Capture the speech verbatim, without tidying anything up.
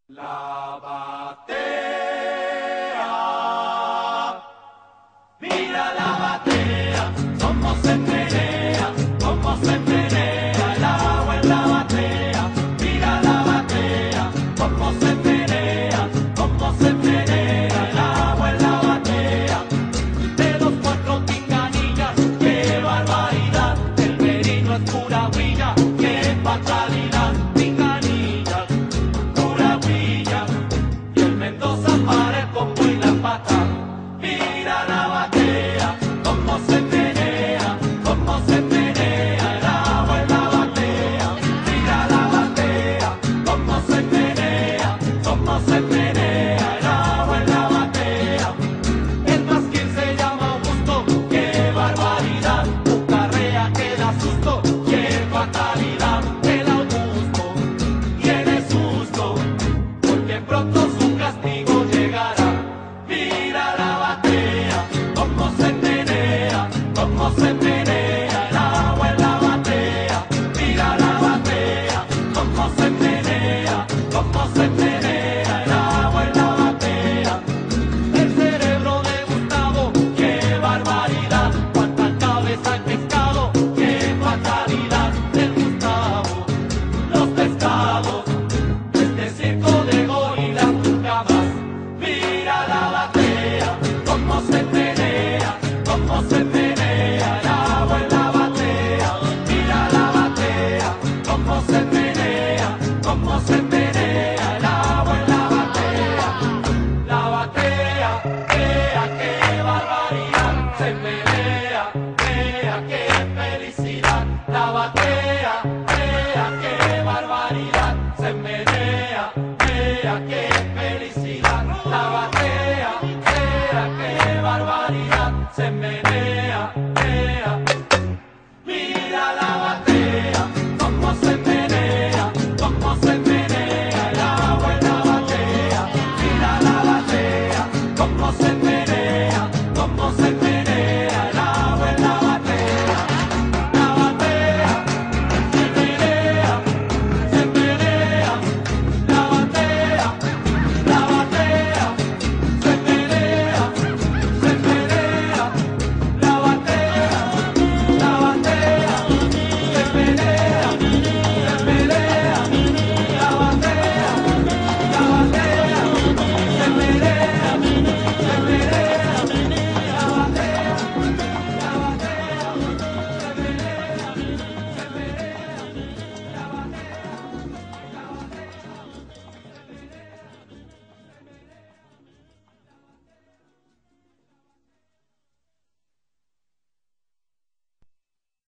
La batea, mira la batea, cómo se menea, cómo se menea el agua en la batea, mira la batea, cómo se menea, cómo se menea el agua en la batea, de los cuatro tinganillas, qué barbaridad, el merino es pura huilla, qué fatalidad, tinganillas, pura huilla, y el Mendoza para el combo y la pata, mira la batea, cómo se menea, cómo se menea el agua en la batea, mira la batea, cómo se menea, cómo se menea.